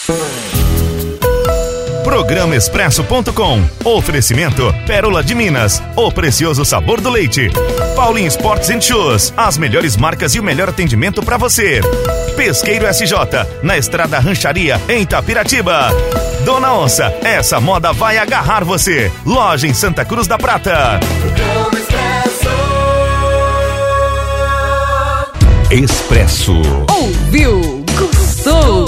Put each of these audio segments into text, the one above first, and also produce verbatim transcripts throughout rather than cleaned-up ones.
Programa Expresso ponto com. Oferecimento Pérola de Minas, o precioso sabor do leite. Paulinho Sports and Shoes, as melhores marcas e o melhor atendimento para você. Pesqueiro S J, na Estrada Rancharia, em Itapiratiba. Dona Onça, essa moda vai agarrar você. Loja em Santa Cruz da Prata. Expresso. Ouviu, gostou.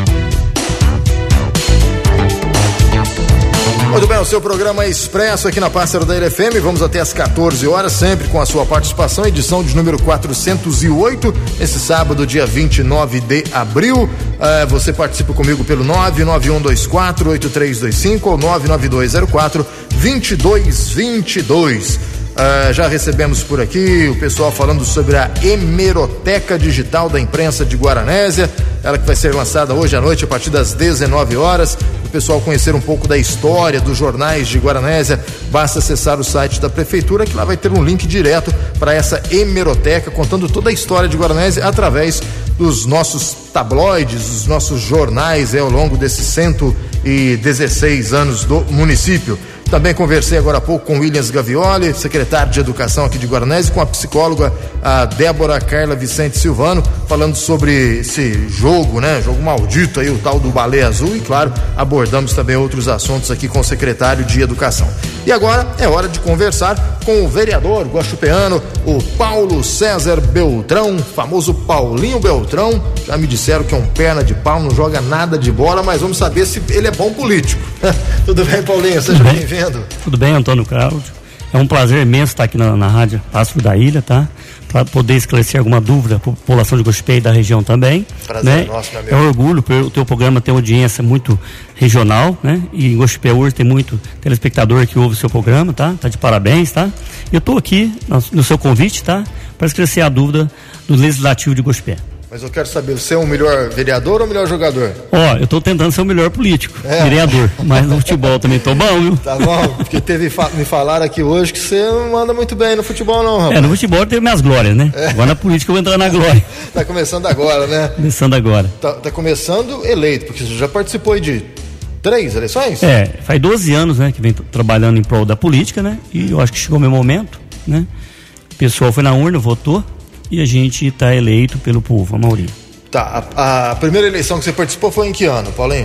Muito bem, o seu programa Expresso aqui na Pássaro da F M. Vamos até às quatorze horas, sempre com a sua participação. Edição de número quatrocentos e oito, esse sábado, dia vinte e nove de abril. Uh, você participa comigo pelo nove nove um dois quatro oito três dois cinco ou nove nove dois zero quatro dois dois dois dois. Uh, já recebemos por aqui o pessoal falando sobre a Hemeroteca Digital da Imprensa de Guaranésia, ela que vai ser lançada hoje à noite a partir das dezenove horas. O pessoal conhecer um pouco da história dos jornais de Guaranésia, basta acessar o site da prefeitura, que lá vai ter um link direto para essa hemeroteca contando toda a história de Guaranésia através dos nossos tabloides, dos nossos jornais, é, ao longo desses cento e dezesseis anos do município. Também conversei agora há pouco com o Williams Gavioli, secretário de Educação aqui de Guaranésia, com a psicóloga a Débora Carla Vicente Silvano, falando sobre esse jogo, né? Jogo maldito aí, o tal do Baleia Azul, e claro, abordamos também outros assuntos aqui com o secretário de Educação. E agora é hora de conversar com o vereador guaxupeano, o Paulo César Beltrão, famoso Paulinho Beltrão. Já me disseram que é um perna de pau, não joga nada de bola, mas vamos saber se ele é bom político. Tudo bem, Paulinho? Seja bem-vindo. Tudo bem, Antônio Cláudio. É um prazer imenso estar aqui na, na Rádio Pássaro da Ilha, tá? Para poder esclarecer alguma dúvida para a população de Guaxupé e da região também. Prazer, né? Nosso, meu amigo. É um orgulho, porque o teu programa tem audiência muito regional, né? E em Guaxupé hoje tem muito telespectador que ouve o seu programa, tá? Tá de parabéns, tá? Eu estou aqui no, no seu convite, tá? Para esclarecer a dúvida do Legislativo de Guaxupé. Mas eu quero saber, você é o melhor vereador ou o melhor jogador? Ó, eu tô tentando ser o melhor político, é. vereador, mas no futebol também tô bom, viu? Tá bom, porque teve, me falaram aqui hoje que você não anda muito bem no futebol não, rapaz. É, no futebol teve minhas glórias, né? É. Agora na política eu vou entrar na glória. Tá começando agora, né? Começando agora. Tá, tá começando eleito, porque você já participou de três eleições? É, faz doze anos, né, que vem trabalhando em prol da política, né? E eu acho que chegou o meu momento, né? O pessoal foi na urna, votou, e a gente está eleito pelo povo, a maioria. Tá, a, a primeira eleição que você participou foi em que ano, Paulinho?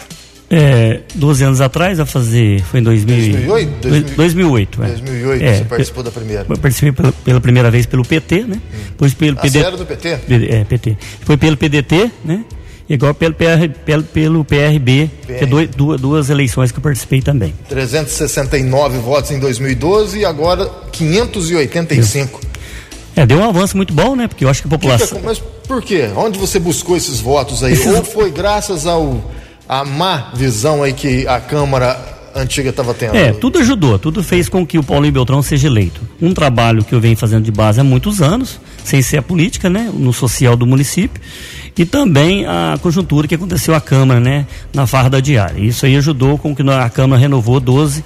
É, doze anos atrás, a fazer, foi em dois mil e oito? dois mil e oito, é. dois mil e oito, é, você participou da primeira. Eu participei pela, pela primeira vez pelo P T, né? Depois pelo a P D T. Era do P T? É, P T. Foi pelo P D T, né? E agora pelo, P R, pelo, pelo P R B, P R. Que é dois, duas, duas eleições que eu participei também. trezentos e sessenta e nove votos em dois mil e doze e agora quinhentos e oitenta e cinco. É, deu um avanço muito bom, né? Porque eu acho que a população... Que que é, mas por quê? Onde você buscou esses votos aí? Ou foi graças ao a má visão aí que a Câmara antiga estava tendo? É, tudo ajudou, tudo fez com que o Paulinho Beltrão seja eleito. Um trabalho que eu venho fazendo de base há muitos anos, sem ser a política, né? No social do município. E também a conjuntura que aconteceu à Câmara, né? Na farda diária. Isso aí ajudou com que a Câmara renovou doze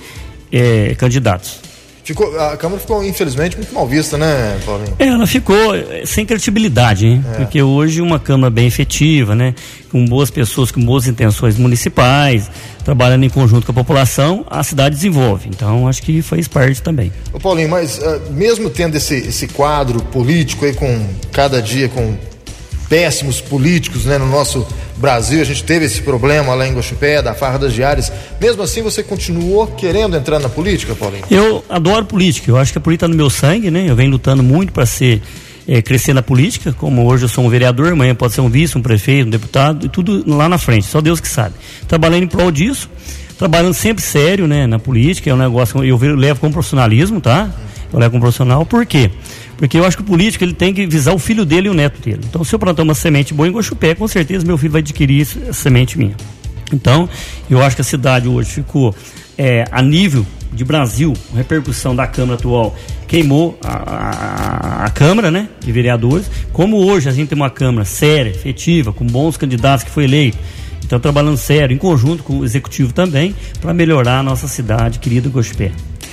é, candidatos. Ficou, a Câmara ficou, infelizmente, muito mal vista, né, Paulinho? É, ela ficou sem credibilidade, hein? É. Porque hoje uma Câmara bem efetiva, né? Com boas pessoas, com boas intenções municipais, trabalhando em conjunto com a população, a cidade desenvolve. Então, acho que fez parte também. Ô Paulinho, mas uh, mesmo tendo esse, esse quadro político aí, com cada dia com péssimos políticos, né, no nosso Brasil, a gente teve esse problema lá em Guaxupé, da farra das diárias, mesmo assim você continuou querendo entrar na política, Paulinho? Eu adoro política, eu acho que a política está no meu sangue, né, eu venho lutando muito para ser, é, crescer na política, como hoje eu sou um vereador, amanhã pode ser um vice, um prefeito, um deputado, e tudo lá na frente, só Deus que sabe. Trabalhando em prol disso, trabalhando sempre sério, né, na política, é um negócio, eu levo com profissionalismo, tá? Eu levo com profissional, por quê? Porque eu acho que o político ele tem que visar o filho dele e o neto dele. Então, se eu plantar uma semente boa em Guaxupé, com certeza meu filho vai adquirir essa semente minha. Então, eu acho que a cidade hoje ficou é, a nível de Brasil, a repercussão da Câmara atual queimou a, a, a Câmara, né, de vereadores. Como hoje a gente tem uma Câmara séria, efetiva, com bons candidatos que foi eleito. Então, trabalhando sério, em conjunto com o Executivo também, para melhorar a nossa cidade querida Guaxupé.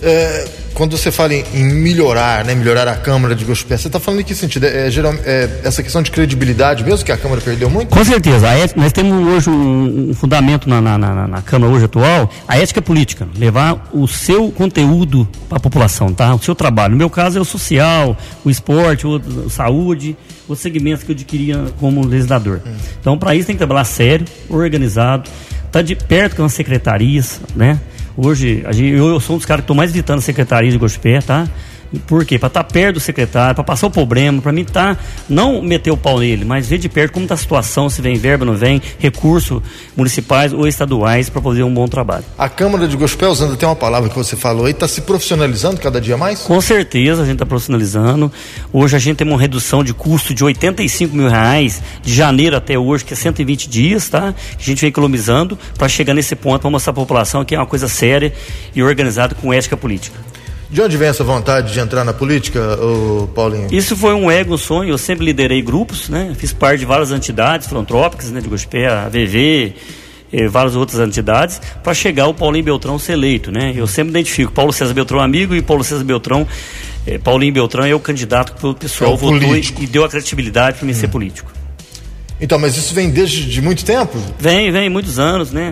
É, quando você fala em, em melhorar, né, melhorar a Câmara de Guaxupé, você está falando em que sentido? É, é, geral, é essa questão de credibilidade mesmo, que a Câmara perdeu muito? Com certeza. A ética, nós temos hoje um, um fundamento na, na, na, na Câmara hoje atual, a ética política, levar o seu conteúdo para a população, tá? O seu trabalho. No meu caso é o social, o esporte, o, a saúde, os segmentos que eu adquiria como legislador. Hum. Então, para isso tem que trabalhar sério, organizado, tá de perto com as secretarias, né? Hoje, a gente, eu, eu sou um dos caras que estou mais visitando a secretaria de Guaxupé, tá? Por quê? Para estar tá perto do secretário, para passar o problema, para mim tá, não meter o pau nele, mas ver de perto como está a situação, se vem verba, não vem, recursos municipais ou estaduais para fazer um bom trabalho. A Câmara de Guaxupé, usando até uma palavra que você falou aí, está se profissionalizando cada dia mais? Com certeza a gente está profissionalizando. Hoje a gente tem uma redução de custo de oitenta e cinco mil reais de janeiro até hoje, que é cento e vinte dias, tá? Que a gente vem economizando para chegar nesse ponto, para mostrar à população que é uma coisa séria e organizada com ética política. De onde vem essa vontade de entrar na política, ô Paulinho? Isso foi um ego, um sonho. Eu sempre liderei grupos, né? Fiz parte de várias entidades filantrópicas, né? De Guaxupé, a V V, eh, várias outras entidades, para chegar o Paulinho Beltrão ser eleito, né? Eu sempre identifico Paulo César Beltrão amigo e Paulo César Beltrão, eh, Paulinho Beltrão é o candidato que o pessoal é votou e, e deu a credibilidade para mim hum. ser político. Então, mas isso vem desde de muito tempo? Vem, vem, muitos anos, né?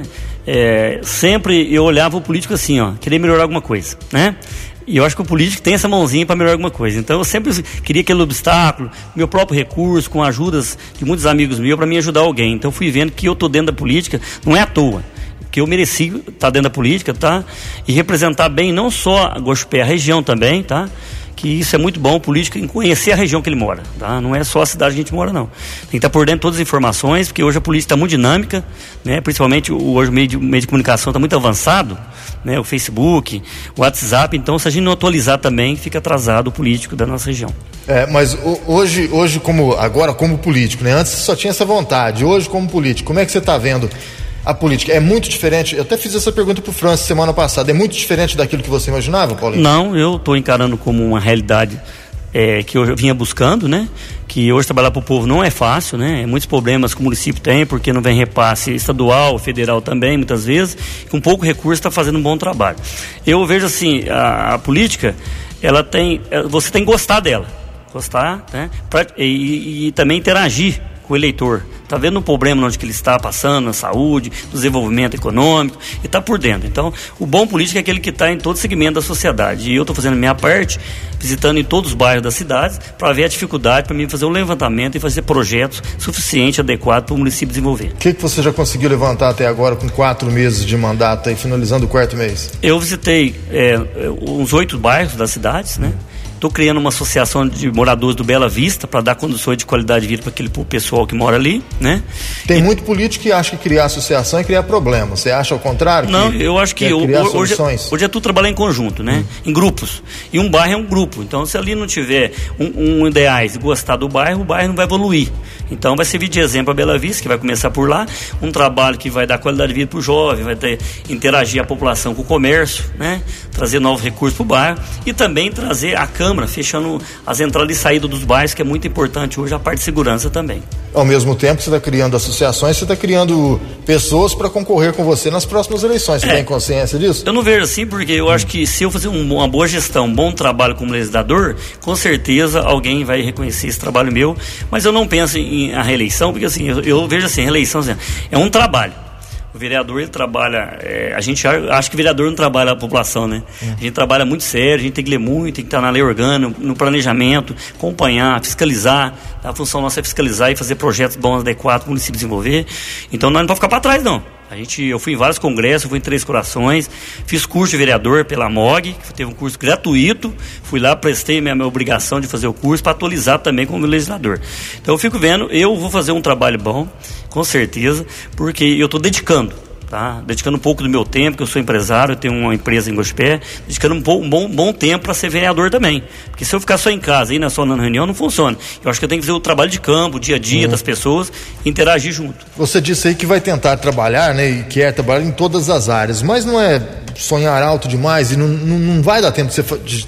É, sempre eu olhava o político assim, ó, querer melhorar alguma coisa, né? E eu acho que o político tem essa mãozinha para melhorar alguma coisa. Então eu sempre queria aquele obstáculo, meu próprio recurso, com ajudas de muitos amigos meus, para me ajudar alguém. Então fui vendo que eu estou dentro da política, não é à toa, que eu mereci estar dentro da política, tá? E representar bem não só a Guaxupé, a região também, tá? Que isso é muito bom, o político, em conhecer a região que ele mora, tá? Não é só a cidade que a gente mora, não. Tem que estar por dentro de todas as informações, porque hoje a política está muito dinâmica, né? Principalmente hoje o meio de, o meio de comunicação está muito avançado, né? O Facebook, o WhatsApp, então se a gente não atualizar também, fica atrasado o político da nossa região. É, mas hoje, hoje como, agora como político, né? Antes você só tinha essa vontade, hoje como político, como é que você está vendo a política? É muito diferente? Eu até fiz essa pergunta pro Francis semana passada. É muito diferente daquilo que você imaginava, Paulinho? Não, eu estou encarando como uma realidade é, que eu vinha buscando, né? Que hoje trabalhar para o povo não é fácil, né? Muitos problemas que o município tem, porque não vem repasse estadual, federal também, muitas vezes. Com pouco recurso está fazendo um bom trabalho. Eu vejo assim, a, a política, ela tem, você tem que gostar dela. Gostar, né? Pra, e, e, e também interagir com o eleitor, está vendo o problema onde que ele está passando, na saúde, no desenvolvimento econômico, e está por dentro. Então, o bom político é aquele que está em todo segmento da sociedade, e eu estou fazendo a minha parte, visitando em todos os bairros das cidades, para ver a dificuldade, para mim fazer um levantamento e fazer projetos suficientes, adequados para o município desenvolver. O que, que você já conseguiu levantar até agora, com quatro meses de mandato, e finalizando o quarto mês? Eu visitei é, uns oito bairros das cidades, né? Estou criando uma associação de moradores do Bela Vista para dar condições de qualidade de vida para aquele pessoal que mora ali, né? Tem e... muito político que acha que criar associação é criar problema. Você acha ao contrário? Não, que eu acho que o, hoje, hoje é tudo trabalhar em conjunto, né? Hum. Em grupos. E um bairro é um grupo. Então, se ali não tiver um, um ideais e gostar do bairro, o bairro não vai evoluir. Então, vai servir de exemplo a Bela Vista, que vai começar por lá, um trabalho que vai dar qualidade de vida para o jovem, vai ter, interagir a população com o comércio, né? Trazer novos recursos para o bairro e também trazer a Câmara, fechando as entradas e saídas dos bairros, que é muito importante hoje, a parte de segurança também. Ao mesmo tempo, você está criando associações, você está criando pessoas para concorrer com você nas próximas eleições. Você é, tem consciência disso? Eu não vejo assim, porque eu hum. acho que se eu fazer um, uma boa gestão, um bom trabalho como legislador, com certeza alguém vai reconhecer esse trabalho meu, mas eu não penso em a reeleição, porque assim, eu, eu vejo assim, a reeleição assim, é um trabalho. O vereador, ele trabalha, é, a gente acha que o vereador não trabalha a população, né? Hum. A gente trabalha muito sério, a gente tem que ler muito, tem que estar na lei orgânica, no planejamento, acompanhar, fiscalizar. A função nossa é fiscalizar e fazer projetos bons, adequados para o município desenvolver. Então nós não podemos ficar para trás, não. A gente, eu fui em vários congressos, fui em Três Corações, fiz curso de vereador pela M O G, que teve um curso gratuito, fui lá, prestei minha, minha obrigação de fazer o curso para atualizar também como legislador. Então eu fico vendo, eu vou fazer um trabalho bom, com certeza, porque eu estou dedicando, tá? Dedicando um pouco do meu tempo, que eu sou empresário, eu tenho uma empresa em Guaxupé, dedicando um, pouco, um bom, bom tempo para ser vereador também. Porque se eu ficar só em casa e não só na reunião, não funciona. Eu acho que eu tenho que fazer o trabalho de campo, o dia a dia uhum. das pessoas, e interagir junto. Você disse aí que vai tentar trabalhar, né, e quer trabalhar em todas as áreas, mas não é sonhar alto demais e não, não, não vai dar tempo de você de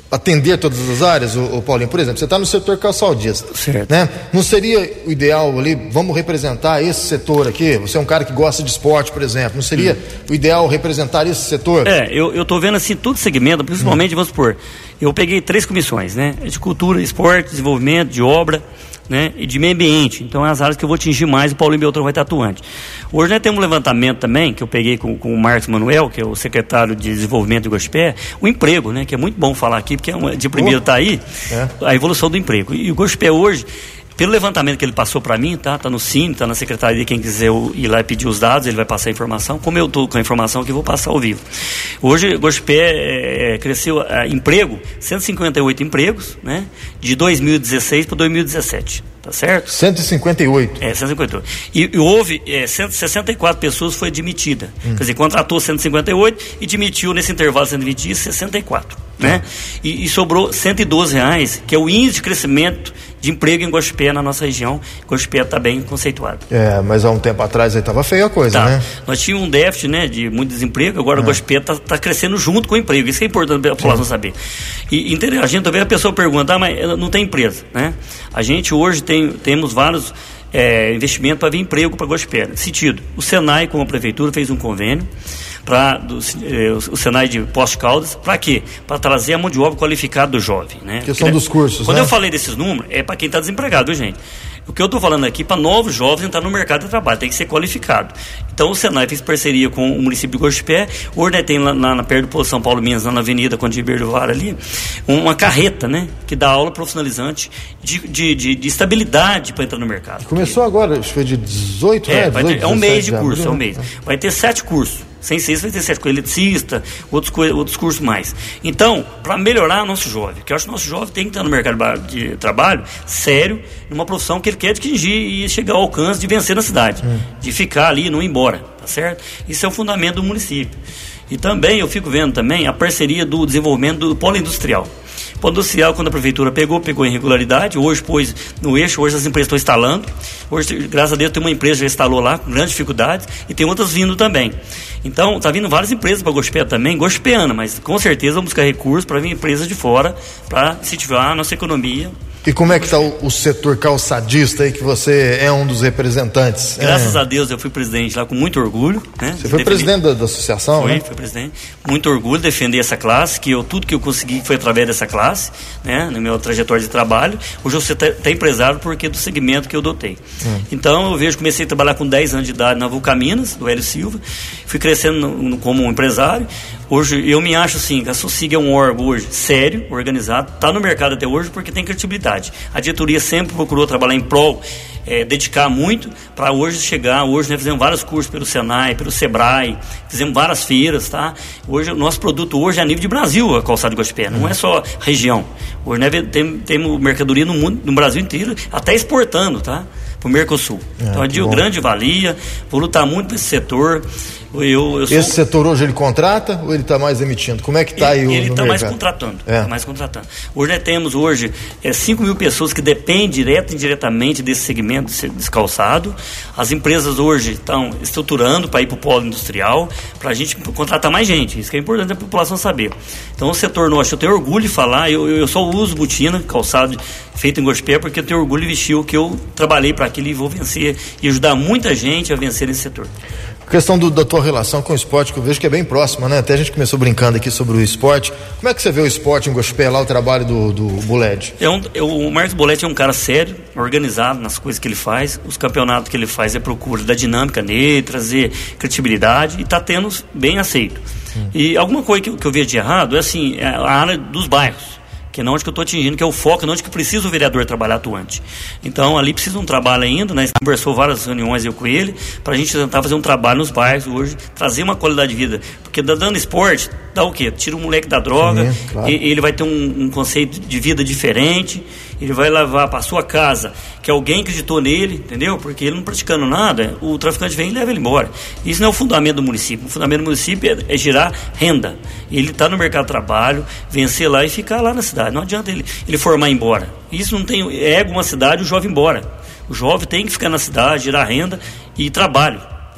atender todas as áreas, o, o Paulinho? Por exemplo, você está no setor calçadista, certo, né? Não seria o ideal ali, vamos representar esse setor aqui? Você é um cara que gosta de esporte, por exemplo, não seria hum. o ideal representar esse setor? É, eu, eu tô vendo assim, todo segmento, principalmente, hum. vamos supor, eu peguei três comissões, né? De cultura, esporte, desenvolvimento, de obra, né, e de meio ambiente. Então é as áreas que eu vou atingir mais, o Paulinho Beltrão vai estar atuante. Hoje nós temos um levantamento também, que eu peguei com, com o Marcos Manuel, que é o secretário de desenvolvimento de Gospé, o emprego, né, que é muito bom falar aqui, porque é uma, de primeiro está aí, é. a evolução do emprego. E o Gospé hoje, pelo levantamento que ele passou para mim, tá, tá no Cine, tá na secretaria, quem quiser ir lá e pedir os dados, ele vai passar a informação, como eu estou com a informação que eu vou passar ao vivo. Hoje o Gospé é, cresceu, é, emprego, cento e cinquenta e oito empregos, né, de dois mil e dezesseis para dois mil e dezessete. Tá certo? cento e cinquenta e oito. É, cento e cinquenta e oito. E, e houve é, cento e sessenta e quatro pessoas foi admitida. Hum. Quer dizer, contratou cento e cinquenta e oito e demitiu nesse intervalo de cento e vinte dias sessenta e quatro. Hum. Né? E, e sobrou cento e doze reais, que é o índice de crescimento de emprego em Gospé na nossa região. Gospé está bem conceituado. É, mas há um tempo atrás aí estava feia a coisa, tá, né? Nós tínhamos um déficit, né, de muito desemprego, agora é. o Gospé está tá crescendo junto com o emprego. Isso que é importante a população saber. E a gente também, a pessoa pergunta, ah, mas não tem empresa, né? A gente hoje tem, temos vários é, investimentos para vir emprego para Gospé. Nesse sentido, o Senai com a prefeitura fez um convênio para eh, o Senai de Poços de Caldas, para quê? Para trazer a mão de obra qualificada do jovem, né? Questão Porque, dos cursos, Quando né? eu falei desses números, é para quem está desempregado, gente. O que eu estou falando aqui, para novos jovens entrar no mercado de trabalho, tem que ser qualificado. Então o Senai fez parceria com o município de Gospé, hoje, né, tem lá, lá na perto do Posto São Paulo Minas, lá na Avenida Conde do Vara ali, uma carreta, né, que dá aula profissionalizante de, de, de, de estabilidade para entrar no mercado. Começou agora, acho que foi de dezoito, é, né? Vai ter, dezoito, é um mês de curso, abril, é um mês. Vai ter sete cursos. Sem ser isso, vai ter sete com eletricista, outros, outros cursos mais. Então, para melhorar nosso jovem, que eu acho que o nosso jovem tem que estar no mercado de trabalho sério, numa profissão que ele quer atingir e chegar ao alcance de vencer na cidade, hum. de ficar ali e não ir embora, tá certo? Isso é o fundamento do município. E também, eu fico vendo também a parceria do desenvolvimento do polo industrial. O polo industrial, quando a prefeitura pegou, pegou em regularidade, hoje pôs no eixo, hoje as empresas estão instalando, hoje, graças a Deus, tem uma empresa que já instalou lá, com grandes dificuldades, e tem outras vindo também. Então, está vindo várias empresas para Gospé também, gospeana, mas com certeza vamos buscar recursos para vir empresas de fora, para incentivar a nossa economia. E como é que está o, o setor calçadista aí, que você é um dos representantes? Graças é. a Deus eu fui presidente lá com muito orgulho, né? Você foi defendi... presidente da, da associação, foi, né? Fui presidente. Muito orgulho defender essa classe, que eu, tudo que eu consegui foi através dessa classe, né? Na minha trajetória de trabalho. Hoje eu sou até empresário porque do segmento que eu dotei. Hum. Então eu vejo, comecei a trabalhar com dez anos de idade na Vulcaminas, do Hélio Silva, fui crescendo no, no, como um empresário. Hoje eu me acho assim, que a SOCIG é um órgão hoje sério, organizado, está no mercado até hoje porque tem credibilidade. A diretoria sempre procurou trabalhar em prol, é, dedicar muito para hoje chegar. Hoje nós fizemos vários cursos pelo Senai, pelo Sebrae, fizemos várias feiras, tá? Hoje o nosso produto hoje é a nível de Brasil, a calçada de Gospé, não é só região. Hoje nós temos, temos mercadoria no mundo, no Brasil inteiro, até exportando, tá? Para o Mercosul. É, então é de grande valia, vou lutar muito nesse setor. Eu, eu sou... Esse setor hoje ele contrata ou ele está mais emitindo? Como é que está aí o Ele está mais contratando. É. Tá mais contratando. Hoje nós temos hoje é, cinco mil pessoas que dependem direto e indiretamente desse segmento, desse calçado. As empresas hoje estão estruturando para ir para o polo industrial, para a gente contratar mais gente. Isso que é importante a população saber. Então o setor nosso, eu tenho orgulho de falar, eu, eu só uso botina, calçado feito em Gospé, porque eu tenho orgulho de vestir o que eu trabalhei para aquilo e vou vencer e ajudar muita gente a vencer nesse setor. A questão do, da tua relação com o esporte, que eu vejo que é bem próxima, né? Até a gente começou brincando aqui sobre o esporte. Como é que você vê o esporte em Gospé, lá o trabalho do, do Buled? É um, é, o Marcos Buled é um cara sério, organizado nas coisas que ele faz. Os campeonatos que ele faz é procura da dinâmica nele, trazer credibilidade e está tendo bem aceito. Hum. E alguma coisa que, que eu vejo de errado é assim, é a área dos bairros, que é onde que eu estou atingindo, que é o foco, é onde que precisa o vereador trabalhar atuante. Então, ali precisa um trabalho ainda, né? Conversou várias reuniões eu com ele, para a gente tentar fazer um trabalho nos bairros hoje, trazer uma qualidade de vida. Porque dando esporte, dá o quê? Tira o moleque da droga, sim, claro. e, ele vai ter um, um conceito de vida diferente, ele vai levar para a sua casa, que alguém acreditou nele, entendeu? Porque ele não praticando nada, o traficante vem e leva ele embora. Isso não é o fundamento do município. O fundamento do município é, é gerar renda. Ele está no mercado de trabalho, vencer lá e ficar lá na cidade. Não adianta ele, ele formar embora. Isso não tem ego uma cidade, o jovem embora. O jovem tem que ficar na cidade, gerar renda e trabalho.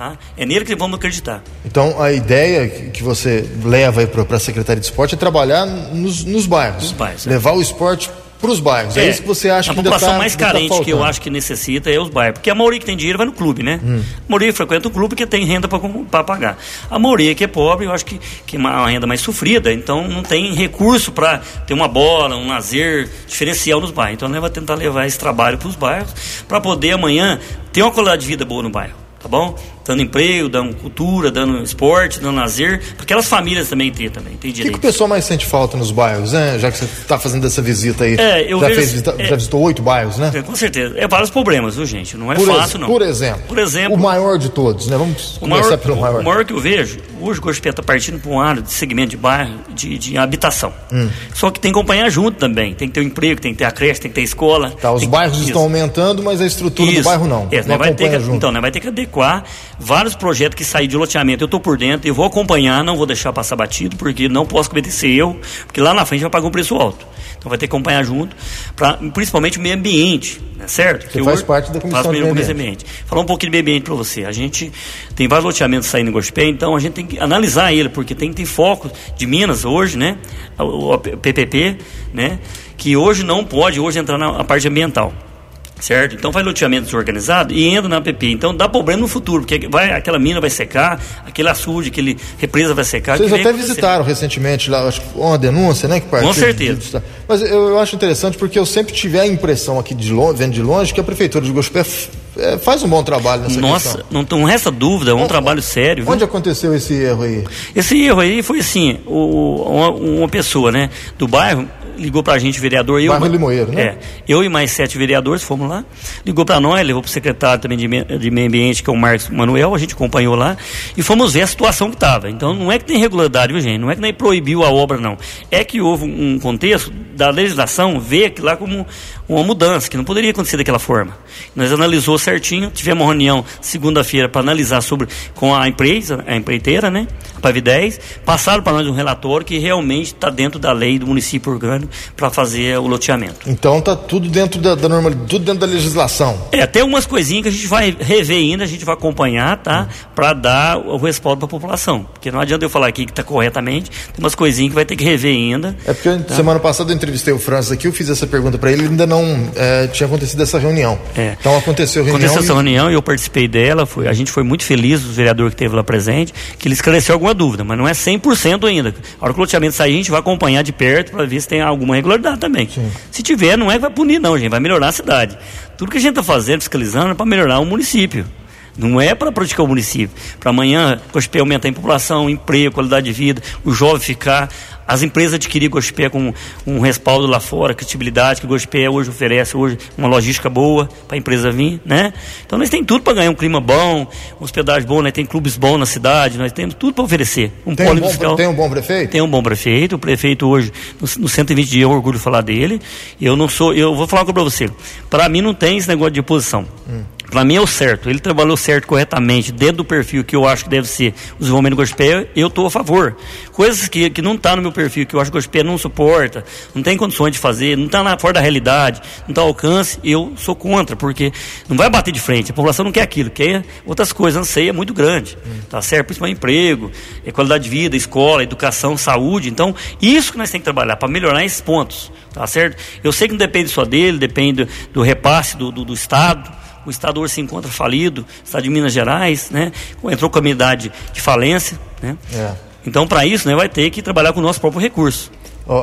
Tá? É nele que vamos acreditar. Então, a ideia que você leva aí para a Secretaria de Esporte é trabalhar nos, nos bairros. Nos bairros, levar é. o esporte para os bairros. É, é isso que você acha que ainda A população tá, mais carente tá que eu acho que necessita é os bairros. Porque a maioria que tem dinheiro vai no clube, né? Hum. A maioria frequenta o clube que tem renda para pagar. A maioria que é pobre, eu acho que, que é uma renda mais sofrida, então não tem recurso para ter uma bola, um lazer diferencial nos bairros. Então, nós vamos tentar levar esse trabalho para os bairros para poder amanhã ter uma qualidade de vida boa no bairro. Tá bom? Dando emprego, dando cultura, dando esporte, dando lazer, para aquelas famílias também ter também, tem direito. O que, que o pessoal mais sente falta nos bairros, né? Já que você está fazendo essa visita aí. É, eu já, vejo, fez, é, já visitou oito bairros, né? É, com certeza. É vários problemas, viu, gente? Não é por fácil, não. Por exemplo, por exemplo, o maior de todos, né? Vamos o começar maior, pelo maior. O maior que eu vejo, hoje o Gospé está partindo para um área de segmento de bairro, de, de habitação. Hum. Só que tem que acompanhar junto também. Tem que ter um emprego, tem que ter a creche, tem que ter a escola. Tá, os bairros que, estão isso. aumentando, mas a estrutura isso. do bairro não. É, não vai ter que, junto. Então, né, vai ter que adequar vários projetos que saem de loteamento. Eu estou por dentro, eu vou acompanhar, não vou deixar passar batido, porque não posso cometer esse erro, porque lá na frente vai pagar um preço alto. Então vai ter que acompanhar junto, pra, principalmente o meio ambiente, né, certo? Você que faz parte da Comissão do Meio Ambiente. ambiente. Falar um pouquinho de meio ambiente para você. A gente tem vários loteamentos saindo em Gospé, então a gente tem que analisar ele, porque tem que ter foco de Minas hoje, né? O, o P P P, né? Que hoje não pode hoje entrar na, na parte ambiental. Certo? Então vai loteamento desorganizado e entra na A P P. Então dá problema no futuro, porque vai, aquela mina vai secar, aquele açude, aquele represa vai secar. Vocês até visitaram recentemente lá, acho que uma denúncia, né? Que Com certeza. De, de, mas eu, eu acho interessante porque eu sempre tive a impressão aqui, de longe, vendo de longe, que a Prefeitura de Gospé é, faz um bom trabalho nessa Nossa, questão. Não, não resta dúvida, é um o, trabalho sério. Onde viu? aconteceu esse erro aí? Esse erro aí foi assim, o, uma, uma pessoa, né, do bairro ligou pra gente, vereador, eu, bairro Limoeiro, né? É, eu e mais sete vereadores fomos lá, ligou pra nós, levou pro secretário também de, de meio ambiente, que é o Marcos Manuel, a gente acompanhou lá e fomos ver a situação que estava. Então não é que tem irregularidade, viu, gente? Não é que nem proibiu a obra, não. É que houve um contexto da legislação ver aquilo lá como uma mudança, que não poderia acontecer daquela forma. Nós analisou certinho, tivemos uma reunião segunda-feira para analisar sobre, com a empresa, a empreiteira, né? A Pavi dez, passaram para nós um relatório que realmente está dentro da lei do município orgânico para fazer o loteamento. Então tá tudo dentro da, da normalidade, tudo dentro da legislação. É, tem umas coisinhas que a gente vai rever ainda, a gente vai acompanhar, tá? Hum. Para dar o respaldo para a população. Porque não adianta eu falar aqui que está corretamente, tem umas coisinhas que vai ter que rever ainda. É porque tá? Semana passada eu entrevistei o Francis aqui, eu fiz essa pergunta para ele, ele ainda não é, tinha acontecido essa reunião. É. Então aconteceu a reunião. Aconteceu essa e... reunião e eu participei dela, foi, a gente foi muito feliz, o vereador que esteve lá presente, que ele esclareceu alguma dúvida, mas não é cem por cento ainda. A hora que o loteamento sair, a gente vai acompanhar de perto para ver se tem alguma regularidade também. Sim. Se tiver, não é que vai punir não, gente, vai melhorar a cidade. Tudo que a gente está fazendo, fiscalizando, é para melhorar o município. Não é para praticar o município. Para amanhã, Gospé aumentar em população, emprego, qualidade de vida, o jovem ficar, as empresas adquirir Gospé com um respaldo lá fora, credibilidade, que Gospé hoje oferece, hoje uma logística boa para a empresa vir, né? Então nós temos tudo para ganhar um clima bom, uma hospedagem boa, nós temos clubes bons na cidade, nós temos tudo para oferecer. Um tem, um bom, tem um bom prefeito? Tem um bom prefeito, o prefeito hoje, no, no cento e vinte dias, eu orgulho de falar dele. Eu não sou, eu vou falar para você, para mim não tem esse negócio de oposição. Hum. Para mim é o certo, ele trabalhou certo, corretamente, dentro do perfil que eu acho que deve ser o desenvolvimento do Gospé, eu estou a favor. Coisas que, que não estão tá no meu perfil, que eu acho que o Gospé não suporta, não tem condições de fazer, não está fora da realidade, não está ao alcance, eu sou contra, porque não vai bater de frente, a população não quer aquilo, quer outras coisas, anseia é muito grande, hum. tá certo? Principalmente emprego, qualidade de vida, escola, educação, saúde, então isso que nós temos que trabalhar, para melhorar esses pontos, tá certo? Eu sei que não depende só dele, depende do, do repasse do, do, do Estado. O Estado hoje se encontra falido, o Estado de Minas Gerais, né? Entrou com a unidade de falência, né? É. Então, para isso, né, vai ter que trabalhar com o nosso próprio recurso. Oh,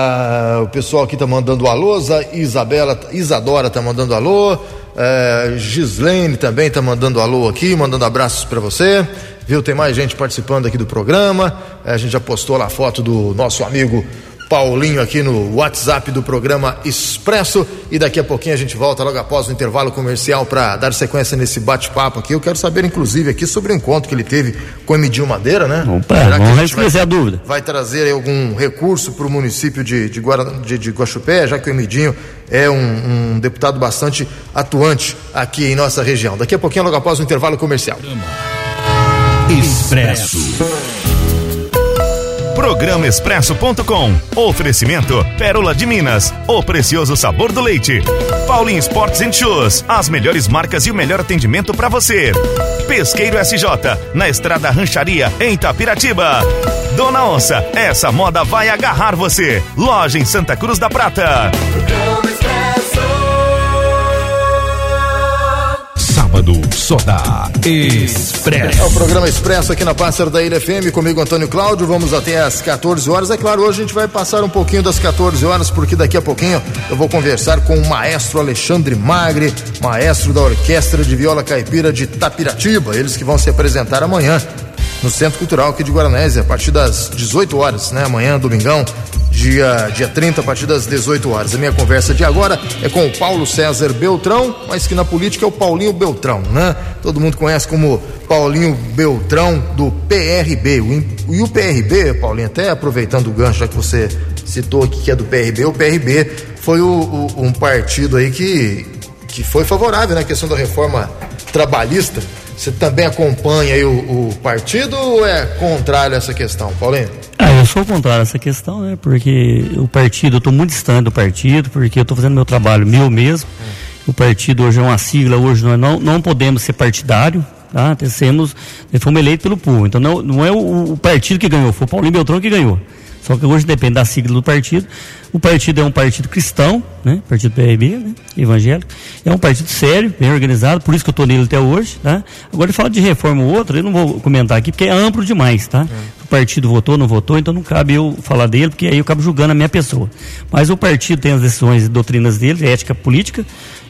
a, o pessoal aqui está mandando alô, a Isabela, Isadora está mandando alô, é, Gislene também está mandando alô aqui, mandando abraços para você, viu? Tem mais gente participando aqui do programa, é, a gente já postou lá a foto do nosso amigo Paulinho aqui no WhatsApp do programa Expresso e daqui a pouquinho a gente volta logo após o intervalo comercial para dar sequência nesse bate-papo aqui. Eu quero saber inclusive aqui sobre o encontro que ele teve com o Emidinho Madeira, né? Opa, Será vamos que a, vai, a dúvida. Vai trazer algum recurso para o município de, de, Guara, de, de Guaxupé, já que o Emidinho é um, um deputado bastante atuante aqui em nossa região. Daqui a pouquinho logo após o intervalo comercial. Expresso. programa expresso ponto com. Oferecimento Pérola de Minas, o precioso sabor do leite. Paulinho Sports and Shoes, as melhores marcas e o melhor atendimento para você. Pesqueiro S J, na Estrada Rancharia, em Itapiratiba. Dona Onça, essa moda vai agarrar você. Loja em Santa Cruz da Prata. Sábado só dá Expresso. É o programa Expresso aqui na Pássaro da Ilha F M, comigo Antônio Cláudio. Vamos até às quatorze horas. É claro, hoje a gente vai passar um pouquinho das quatorze horas, porque daqui a pouquinho eu vou conversar com o maestro Alexandre Magre, maestro da Orquestra de Viola Caipira de Itapiratiba. Eles que vão se apresentar amanhã no Centro Cultural aqui de Guaranésia, a partir das dezoito horas, né? Amanhã, domingão, dia, dia trinta, a partir das dezoito horas. A minha conversa de agora é com o Paulo César Beltrão, mas que na política é o Paulinho Beltrão, né? Todo mundo conhece como Paulinho Beltrão do P R B. E o P R B, Paulinho, até aproveitando o gancho, já que você citou aqui que é do P R B, o P R B foi o, o, um partido aí que, que foi favorável na questão da reforma trabalhista. Você também acompanha aí o, o partido ou é contrário a essa questão, Paulinho? Ah, eu sou contrário a essa questão, né? Porque o partido, eu estou muito distante do partido, porque eu estou fazendo meu trabalho meu mesmo. Hum. O partido hoje é uma sigla, hoje nós não, não podemos ser partidário, tá? Temos, fomos eleitos pelo povo, então não, não é o, o partido que ganhou, foi o Paulinho Beltrão que ganhou. Só que hoje depende da sigla do partido. O partido é um partido cristão, né? Partido P R B, né? Evangélico. É um partido sério, bem organizado, por isso que eu estou nele até hoje, tá? Agora, ele fala de reforma ou outra, eu não vou comentar aqui, porque é amplo demais, tá? É. O partido votou, não votou, então não cabe eu falar dele, porque aí eu acabo julgando a minha pessoa. Mas o partido tem as decisões e doutrinas dele, ética política,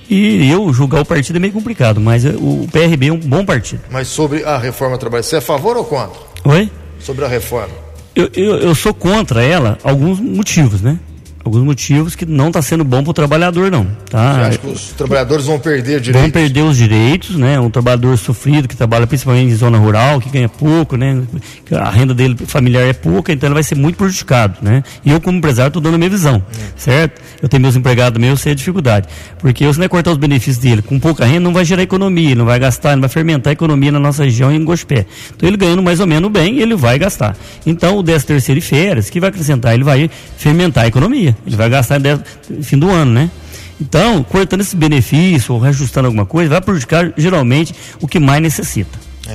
e eu julgar o partido é meio complicado, mas o P R B é um bom partido. Mas sobre a reforma trabalhista, você é a favor ou contra? Oi? Sobre a reforma. Eu, eu, eu sou contra ela, alguns motivos, né? Alguns motivos que não está sendo bom para o trabalhador, não. Tá? Você acha que os trabalhadores vão perder direitos? Vão perder os direitos, né? Um trabalhador sofrido que trabalha principalmente em zona rural, que ganha pouco, né? A renda dele familiar é pouca, então ele vai ser muito prejudicado, né? E eu, como empresário, estou dando a minha visão, hum. certo? Eu tenho meus empregados meus, eu sei a dificuldade. Porque eu, se não é cortar os benefícios dele com pouca renda, não vai gerar economia, não vai gastar, não vai fermentar a economia na nossa região e em Gospé. Então ele ganhando mais ou menos bem, ele vai gastar. Então o décimo terceiro e férias, que vai acrescentar, ele vai fermentar a economia. Ele vai gastar no fim do ano, né? Então, cortando esse benefício ou reajustando alguma coisa, vai prejudicar geralmente o que mais necessita. É.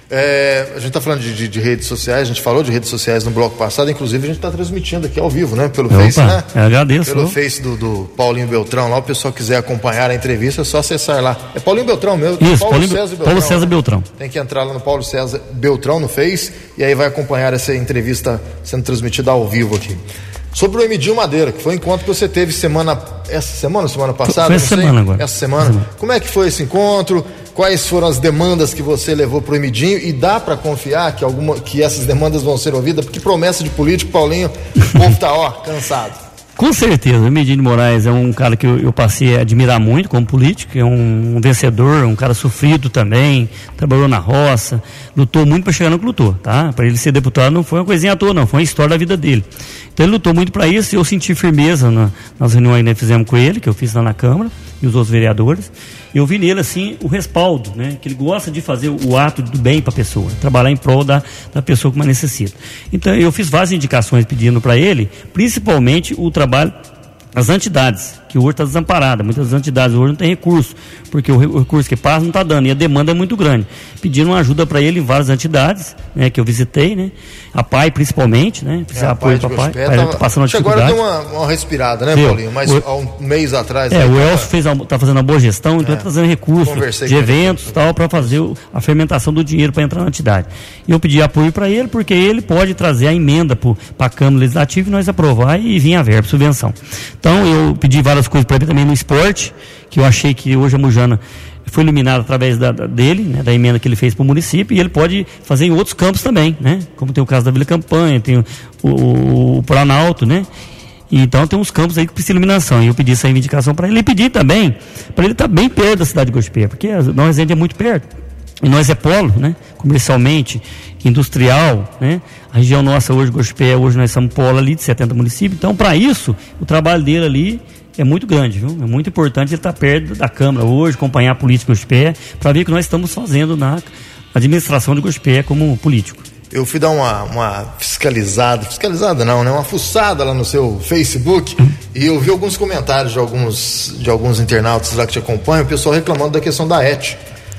É, a gente está falando de, de, de redes sociais, a gente falou de redes sociais no bloco passado, inclusive a gente está transmitindo aqui ao vivo, né? Pelo Opa, Face, né? Eu agradeço. Pelo Face do, do Paulinho Beltrão, lá o pessoal quiser acompanhar a entrevista, é só acessar lá. É Paulinho Beltrão mesmo? Isso, Paulo Paulinho, César Beltrão. Paulo César Beltrão. Tem que entrar lá no Paulo César Beltrão no Face e aí vai acompanhar essa entrevista sendo transmitida ao vivo aqui. Sobre o Emidinho Madeira, que foi um encontro que você teve semana, essa semana ou semana passada? Foi essa semana agora. Essa semana. semana. Como é que foi esse encontro? Quais foram as demandas que você levou para o Emidinho? E dá para confiar que, alguma, que essas demandas vão ser ouvidas? Porque promessa de político, Paulinho, o povo está, ó, cansado. Com certeza, o Emidinho de Moraes é um cara que eu, eu passei a admirar muito como político, é um, um vencedor, um cara sofrido também, trabalhou na roça, lutou muito para chegar no que lutou, tá? Para ele ser deputado não foi uma coisinha à toa, não, foi uma história da vida dele. Então ele lutou muito para isso e eu senti firmeza na, nas reuniões que fizemos com ele, que eu fiz lá na Câmara, e os outros vereadores. Eu vi nele, assim, o respaldo, né? Que ele gosta de fazer o ato do bem para a pessoa, trabalhar em prol da, da pessoa que mais necessita. Então, eu fiz várias indicações pedindo para ele, principalmente o trabalho das entidades, que hoje está desamparada. Muitas entidades hoje não têm recurso, porque o recurso que passa não está dando, e a demanda é muito grande. Pedindo uma ajuda para ele em várias entidades, né, que eu visitei, né? A P A I principalmente, né? Precisa é, apoio para a P A I. Tá, tá passando uma dificuldade. Agora deu uma, uma respirada, né, Deu. Paulinho? Mas o, há um mês atrás... É, o Elcio está fazendo uma boa gestão, então é. está trazendo recursos Conversei de eventos e tal, para fazer o, a fermentação do dinheiro para entrar na entidade. E eu pedi apoio para ele, porque ele pode trazer a emenda para a Câmara Legislativa e nós aprovar e vir a verba, subvenção. Então, eu pedi várias coisas para ele também no esporte, que eu achei que hoje a Mujana foi eliminada através da, da, dele, né, da emenda que ele fez para o município, e ele pode fazer em outros campos também, né? Como tem o caso da Vila Campanha, tem o, o, o Planalto, né? E então tem uns campos aí que precisam de iluminação, e eu pedi essa reivindicação para ele, e pedi também para ele estar tá bem perto da cidade de Gospé, porque nós a gente é muito perto, e nós é polo, né? Comercialmente, industrial, né? A região nossa hoje, Gospé, hoje nós somos polo ali de setenta municípios, então para isso, o trabalho dele ali é muito grande, viu? É muito importante ele estar perto da Câmara hoje, acompanhar a política de Gospé, para ver o que nós estamos fazendo na administração de Gospé como político. eu fui dar uma, uma fiscalizada, fiscalizada não, né? Uma fuçada lá no seu Facebook e eu vi alguns comentários de alguns, de alguns internautas lá que te acompanham, o pessoal reclamando da questão da E T,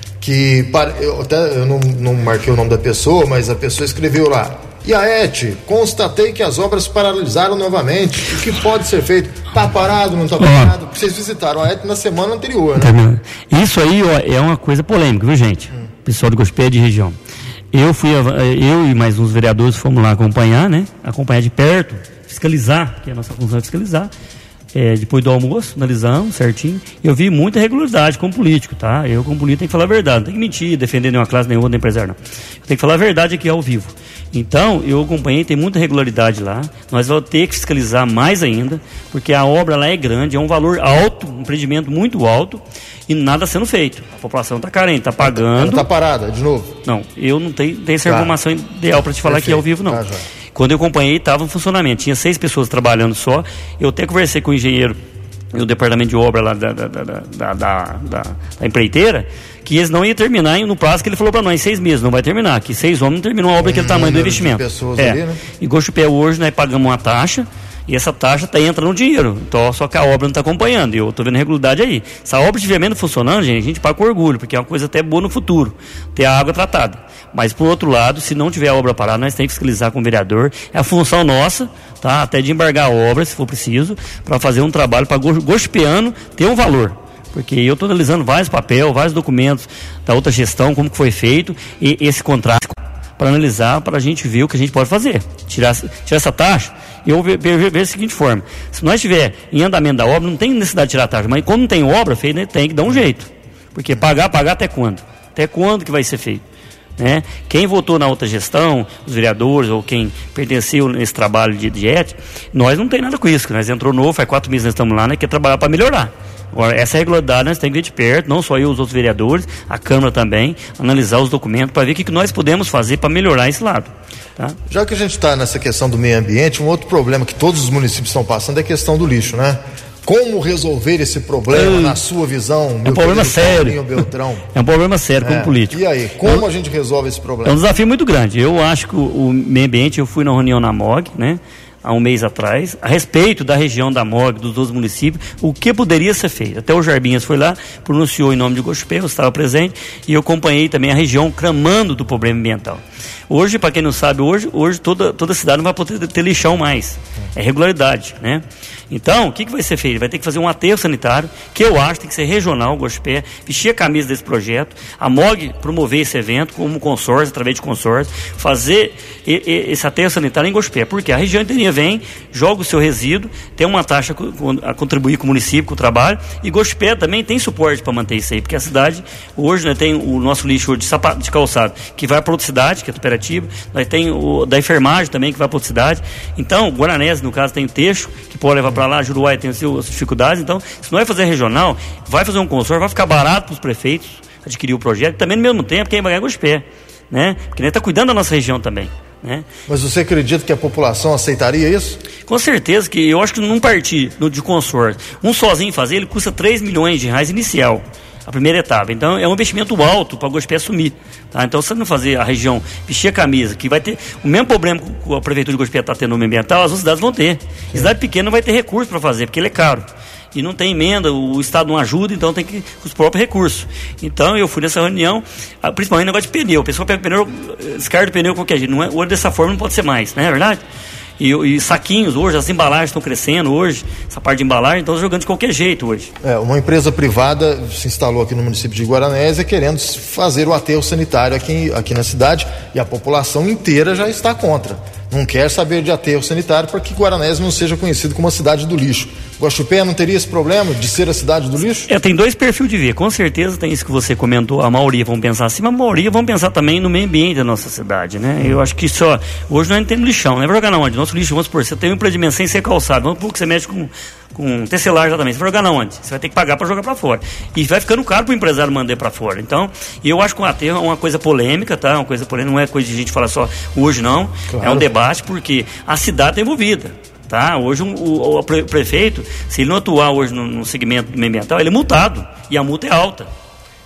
que eu até eu não, não marquei o nome da pessoa, mas a pessoa escreveu lá: e a E T, constatei que as obras paralisaram novamente, o que pode ser feito? Tá parado, não tá parado? Porque vocês visitaram a E T na semana anterior, né? Isso aí, ó, é uma coisa polêmica, viu, gente? Hum. Pessoal do Gospé de região. Eu fui, eu e mais uns vereadores fomos lá acompanhar, né? Acompanhar de perto, fiscalizar, que a nossa função é fiscalizar. É, depois do almoço, analisamos certinho. Eu vi muita irregularidade como político, tá? Eu, como político, tenho que falar a verdade. Não tem que mentir, defender nenhuma classe, nenhuma, nem empresário, não. Eu tenho que falar a verdade aqui ao vivo. Então, eu acompanhei, tem muita irregularidade lá. Nós vamos ter que fiscalizar mais ainda, porque a obra lá é grande, é um valor alto, um empreendimento muito alto, e nada sendo feito. A população está carente, está pagando. Está parada, de novo? Não, eu não tenho, tenho essa tá. informação ideal para te falar Perfeito. Aqui ao vivo, não. Tá, já. Quando eu acompanhei, estava em funcionamento. Tinha seis pessoas trabalhando só. Eu até conversei com o engenheiro e o departamento de obra lá da, da, da, da, da, da, da empreiteira, que eles não iam terminar no prazo que ele falou para nós, em seis meses, não vai terminar, que seis homens não terminam a obra daquele tamanho do investimento. Pessoas é. ali, né? E Goiás hoje nós pagamos uma taxa, e essa taxa tá, entra no dinheiro, então, só que a obra não está acompanhando, e eu estou vendo regularidade aí. Se a obra estiver mesmo funcionando, gente, a gente paga com orgulho, porque é uma coisa até boa no futuro, ter a água tratada. Mas, por outro lado, se não tiver a obra parada, nós temos que fiscalizar com o vereador, é a função nossa, tá? Até de embargar a obra, se for preciso, para fazer um trabalho para Goiás ter um valor. Porque eu estou analisando vários papéis, vários documentos da outra gestão, como que foi feito, e esse contrato para analisar, para a gente ver o que a gente pode fazer. Tirar, tirar essa taxa, e eu vejo ver, ver da seguinte forma: se nós estiver em andamento da obra, não tem necessidade de tirar a taxa, mas como não tem obra feita, né, tem que dar um jeito. Porque pagar, pagar até quando? Até quando que vai ser feito? Né? Quem votou na outra gestão, os vereadores ou quem pertenceu nesse trabalho de diete, nós não tem nada com isso, que nós entrou novo, faz quatro meses nós estamos lá, né, quer trabalhar para melhorar. Agora, essa regularidade nós temos que ver de perto, não só eu, os outros vereadores, a Câmara também, analisar os documentos para ver o que, que nós podemos fazer para melhorar esse lado. Tá? Já que a gente está nessa questão do meio ambiente, um outro problema que todos os municípios estão passando é a questão do lixo, né? Como resolver esse problema, é, na sua visão? É um problema sério. Beltrão? É um problema sério como é. político. E aí, como a gente resolve esse problema? É um desafio muito grande. Eu acho que o, o meio ambiente, eu fui na reunião na M O G, né? Há um mês atrás, a respeito da região da M O G, dos outros municípios, o que poderia ser feito. Até o Jarbinhas foi lá, pronunciou em nome de Goiás, eu estava presente, e eu acompanhei também a região clamando do problema ambiental. Hoje, para quem não sabe, hoje, hoje toda, toda cidade não vai poder ter lixão mais. É regularidade, né? Então, o que, que vai ser feito? Vai ter que fazer um aterro sanitário, que eu acho que tem que ser regional, Gospé, vestir a camisa desse projeto, a M O G promover esse evento como consórcio, através de consórcio, fazer e, e, esse aterro sanitário em Gospé, porque a região inteirinha vem, joga o seu resíduo, tem uma taxa a contribuir com o município, com o trabalho, e Gospé também tem suporte para manter isso aí, porque a cidade, hoje, né, tem o nosso lixo de, sapato, de calçado, que vai para outra cidade, que é Operativa, nós tem o da enfermagem também, que vai para outra cidade. Então, Guaranés, no caso, tem o Texo, que pode levar para lá, Juruá tem as suas dificuldades. Então, se não vai fazer regional, vai fazer um consórcio, vai ficar barato para os prefeitos adquirir o projeto, também no mesmo tempo quem vai ganhar Gospé, né? Porque está cuidando da nossa região também, né? Mas você acredita que a população aceitaria isso? Com certeza, que eu acho que num partir de consórcio, um sozinho fazer, ele custa três milhões de reais inicial, a primeira etapa. Então é um investimento alto para o Gospé assumir, tá? Então, se não fazer a região vestir a camisa, que vai ter o mesmo problema que a prefeitura de Gospé está tendo no meio ambiental, as outras cidades vão ter. A cidade pequena não vai ter recurso para fazer, porque ele é caro. E não tem emenda, o Estado não ajuda, então tem que os próprios recursos. Então eu fui nessa reunião, principalmente no negócio de pneu. O pessoal pega o pneu, descarta o pneu qualquer jeito. Não é, hoje dessa forma não pode ser mais, não é verdade? E, e saquinhos hoje, as embalagens estão crescendo hoje, essa parte de embalagem, então jogando de qualquer jeito hoje. É, uma empresa privada se instalou aqui no município de Guaranésia querendo fazer o aterro sanitário aqui, aqui na cidade, e a população inteira já está contra. Não quer saber de aterro sanitário para que Guaranésia não seja conhecido como a cidade do lixo. Guaxupé não teria esse problema de ser a cidade do lixo? É, tem dois perfis de ver. Com certeza tem isso que você comentou, a maioria vão pensar assim, mas a maioria vão pensar também no meio ambiente da nossa cidade, né? Eu acho que só, hoje nós não temos lixão, né? Vai jogar na onde? Nosso lixo, vamos supor, você tem um empreendimento sem ser calçado, vamos supor que você mexe com, com tecelagem também, você vai jogar na onde? Você vai ter que pagar para jogar para fora. E vai ficando caro para o empresário mandar para fora. Então, eu acho que o aterro é uma coisa polêmica, tá? Uma coisa polêmica, não é coisa de gente falar só hoje não, claro. É um debate porque a cidade está envolvida. Tá? Hoje um, o, o prefeito, se ele não atuar hoje no, no segmento ambiental, ele é multado, e a multa é alta.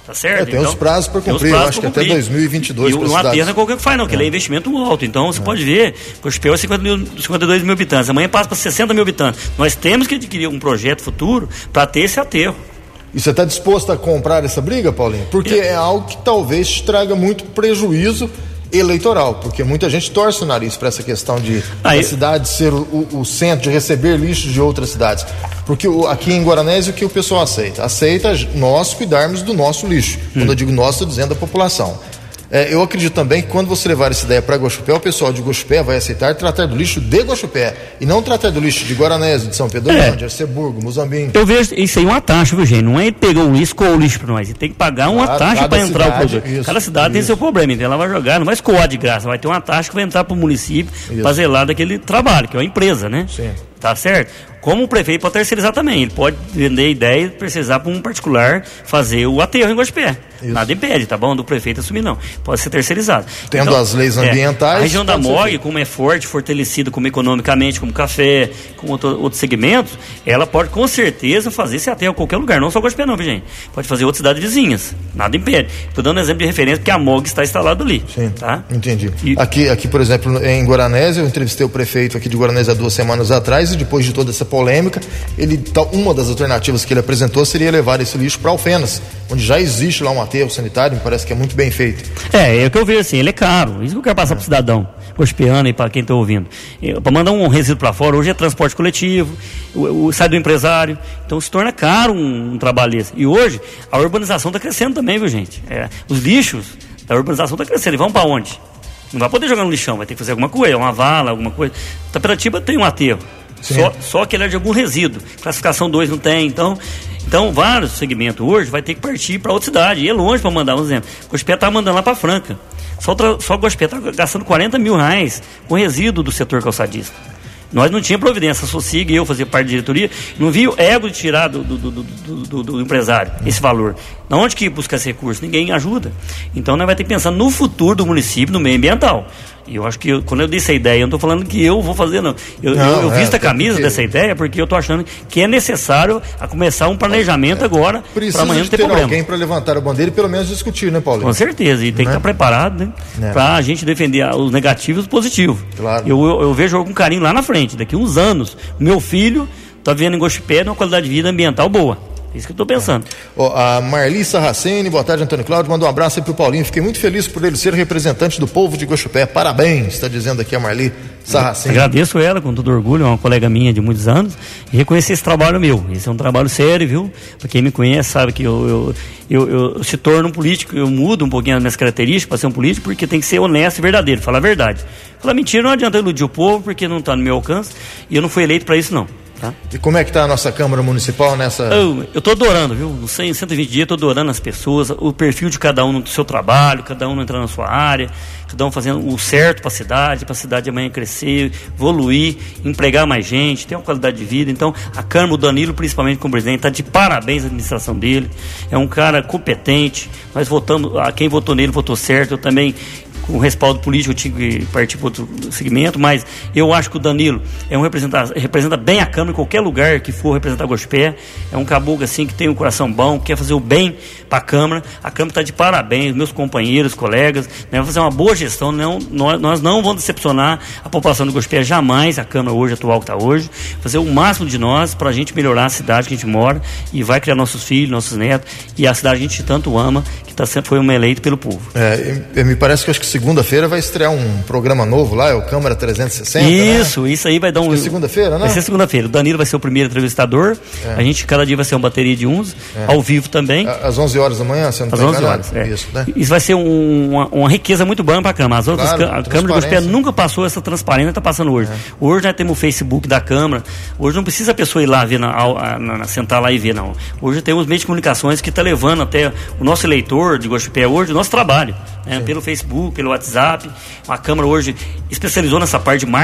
Tá certo? É, tem então, os prazos para cumprir, eu acho que até dois mil e vinte e dois. E o aterro não é qualquer que faz, não, que é. ele é investimento alto. Então você é. pode ver, Gospel é cinquenta mil, cinquenta e dois mil habitantes, amanhã passa para sessenta mil habitantes. Nós temos que adquirir um projeto futuro para ter esse aterro. E você está disposto a comprar essa briga, Paulinho? Porque é, é algo que talvez te traga muito prejuízo eleitoral, porque muita gente torce o nariz para essa questão de Aí... a cidade ser o, o, o centro, de receber lixo de outras cidades. Porque o, aqui em Guaranésia o que o pessoal aceita? Aceita nós cuidarmos do nosso lixo. Hum. Quando eu digo nós, estou dizendo a população. É, eu acredito também que quando você levar essa ideia para Guaxupé, o pessoal de Guaxupé vai aceitar tratar do lixo de Guaxupé e não tratar do lixo de Guaranésia, de São Pedro, é. de Arceburgo, Muzambinho. Eu vejo isso aí uma taxa, viu, gente? Não é ele pegar um lixo com o lixo para nós, ele tem que pagar uma cada, taxa para entrar cidade, o produto. Isso, cada cidade isso. tem seu problema, então ela vai jogar, não vai escoar de graça, vai ter uma taxa que vai entrar para o município para zelar daquele trabalho, que é uma empresa, né? Sim. Tá certo? Como o prefeito pode terceirizar também, ele pode vender ideia e terceirizar para um particular fazer o aterro em Guaxupé. Nada impede, tá bom? Do prefeito assumir, não. Pode ser terceirizado. Tendo então, as leis ambientais. É, a região da M O G, como é forte, fortalecida como economicamente, como café, como outro, outros segmentos, ela pode com certeza fazer esse aterro em qualquer lugar, não só Guaxupé não, viu, gente? Pode fazer outras cidades vizinhas. Nada impede. Estou dando um exemplo de referência porque a M O G está instalada ali. Sim, tá? Entendi. E... Aqui, aqui, por exemplo, em Guaranésia, eu entrevistei o prefeito aqui de Guaranésia há duas semanas atrás e depois de toda essa polêmica, ele, uma das alternativas que ele apresentou seria levar esse lixo para Alfenas, onde já existe lá um aterro sanitário, me parece que é muito bem feito. É, é o que eu vejo assim, ele é caro, isso que eu quero passar é. para o cidadão, gospeano e para quem está ouvindo. Para mandar um resíduo para fora, hoje é transporte coletivo, o, o, sai do empresário, então se torna caro um, um trabalho desse. E hoje, a urbanização está crescendo também, viu, gente? É, os lixos da urbanização está crescendo, e vão para onde? Não vai poder jogar no lixão, vai ter que fazer alguma coisa, uma vala, alguma coisa. Taperatiba tem um aterro. Só, só que ele é de algum resíduo. Classificação dois não tem, então, então vários segmentos hoje vai ter que partir para outra cidade. E é longe para mandar, um exemplo. O Gospé está mandando lá para Franca. Só, só o Gospé está gastando quarenta mil reais com resíduo do setor calçadista. Nós não tínhamos providência, a Socig e eu fazia parte da diretoria, não vi o ego de tirar do, do, do, do, do, do empresário esse valor. Na onde que busca esse recurso? Ninguém ajuda. Então nós vamos ter que pensar no futuro do município, no meio ambiental. E eu acho que eu, quando eu disse a ideia, eu não estou falando que eu vou fazer, não. Eu, não, eu, eu é, visto a camisa que... dessa ideia porque eu estou achando que é necessário a começar um planejamento é, agora para amanhã não ter, ter problema. Alguém para levantar a bandeira e pelo menos discutir, né, Paulinho? Com certeza, e tem né? que estar preparado, né? É. Para a gente defender os negativos e os positivos. Claro. Eu, eu, eu vejo algum carinho lá na frente. Daqui uns anos, o meu filho está vendo em Gospé uma qualidade de vida ambiental boa. Isso que eu estou pensando. É. Oh, a Marli Sarracene, boa tarde, Antônio Cláudio, mandou um abraço aí pro Paulinho. Fiquei muito feliz por ele ser representante do povo de Gospé. Parabéns, está dizendo aqui a Marli Sarracene. Agradeço ela com todo orgulho, é uma colega minha de muitos anos, e reconhecer esse trabalho meu. Esse é um trabalho sério, viu? Para quem me conhece sabe que eu, eu, eu, eu se torno um político, eu mudo um pouquinho as minhas características para ser um político, porque tem que ser honesto e verdadeiro, falar a verdade. Falar mentira não adianta iludir o povo, porque não está no meu alcance, e eu não fui eleito para isso, não. Tá? E como é que está a nossa Câmara Municipal nessa... Eu estou adorando, viu? Nos cem, cento e vinte dias eu estou adorando as pessoas, o perfil de cada um no seu trabalho, cada um entrando na sua área, cada um fazendo o certo para a cidade, para a cidade amanhã crescer, evoluir, empregar mais gente, ter uma qualidade de vida. Então, a Câmara, o Danilo, principalmente como presidente, está de parabéns à administração dele, é um cara competente, nós votamos, a quem votou nele votou certo, eu também... com respaldo político, eu tinha que partir para outro segmento, mas eu acho que o Danilo é um representante, representa bem a Câmara em qualquer lugar que for representar Gospé, é um caboclo assim que tem um coração bom, quer fazer o bem para a Câmara, a Câmara está de parabéns, meus companheiros, colegas, né, vamos fazer uma boa gestão, não, nós, nós não vamos decepcionar a população do Gospé jamais, a Câmara hoje, atual que está hoje, fazer o máximo de nós para a gente melhorar a cidade que a gente mora e vai criar nossos filhos, nossos netos e a cidade que a gente tanto ama, que tá, foi uma eleita pelo povo. É, me parece que acho que segunda-feira vai estrear um programa novo lá, é o Câmara trezentos e sessenta, Isso, né? isso aí vai dar um... É segunda-feira, né? Vai ser segunda-feira. O Danilo vai ser o primeiro entrevistador, é. A gente cada dia vai ser uma bateria de uns, é. Ao vivo também. Às onze horas da manhã, você não Às onze horas, é. Isso, né? Isso vai ser um, uma, uma riqueza muito boa para a Câmara. As outras, claro, a Câmara de Gospé nunca passou essa transparência, está passando hoje. É. Hoje nós temos o Facebook da Câmara, hoje não precisa a pessoa ir lá ver, na, na, na, sentar lá e ver, não. Hoje temos meios de comunicações que está levando até o nosso eleitor de Gospé hoje, o nosso trabalho, né? Pelo Facebook, pelo WhatsApp. A Câmara hoje especializou nessa parte de marketing,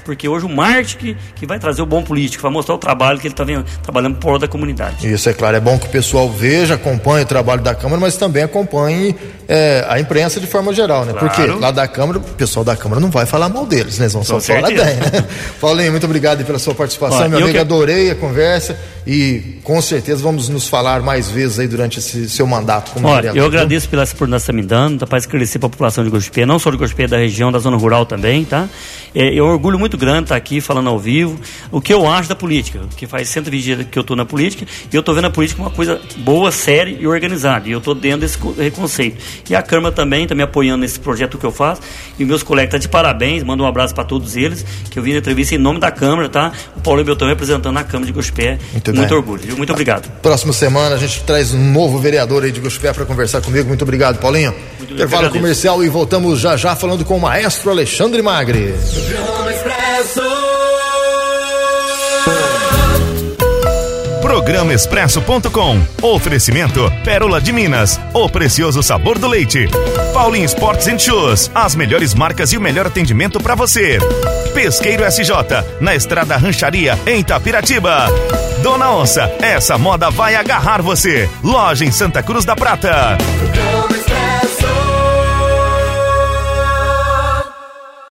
porque hoje o marketing que, que vai trazer o bom político, vai mostrar o trabalho que ele está trabalhando por da comunidade. Isso, é claro, é bom que o pessoal veja, acompanhe o trabalho da Câmara, mas também acompanhe é, a imprensa de forma geral, né? Claro. Porque lá da Câmara, o pessoal da Câmara não vai falar mal deles, né? Eles vão só falar bem, né? Paulinho, muito obrigado pela sua participação, Olha, meu amigo, que... adorei a conversa e com certeza vamos nos falar mais vezes aí durante esse seu mandato como Olha, vereador. Eu agradeço pela oportunidade que você está me dando, para esclarecer a população de Guaxupé, não só de Guaxupé, da região, da zona rural também, tá? É, é um orgulho muito grande estar aqui falando ao vivo o que eu acho da política, que faz cento e vinte dias que eu estou na política, e eu estou vendo a política como uma coisa boa, séria e organizada, e eu estou dentro desse conceito. E a Câmara também está me apoiando nesse projeto que eu faço, e meus colegas estão tá de parabéns, mando um abraço para todos eles, que eu vim na entrevista em nome da Câmara, tá? O Paulinho Beltrão representando a Câmara de Guaxupé, muito, muito orgulho, viu? Muito obrigado. Próxima semana a gente traz um novo vereador aí de Guaxupé para conversar comigo, muito obrigado, Paulinho. Muito Intervalo comercial e voltamos já já falando com o maestro Alexandre Magri. Programa Expresso ponto com. Oferecimento Pérola de Minas, o precioso sabor do leite. Paulinho Sports and Shoes, as melhores marcas e o melhor atendimento para você. Pesqueiro S J, na Estrada Rancharia, em Itapiratiba. Dona Onça, essa moda vai agarrar você. Loja em Santa Cruz da Prata.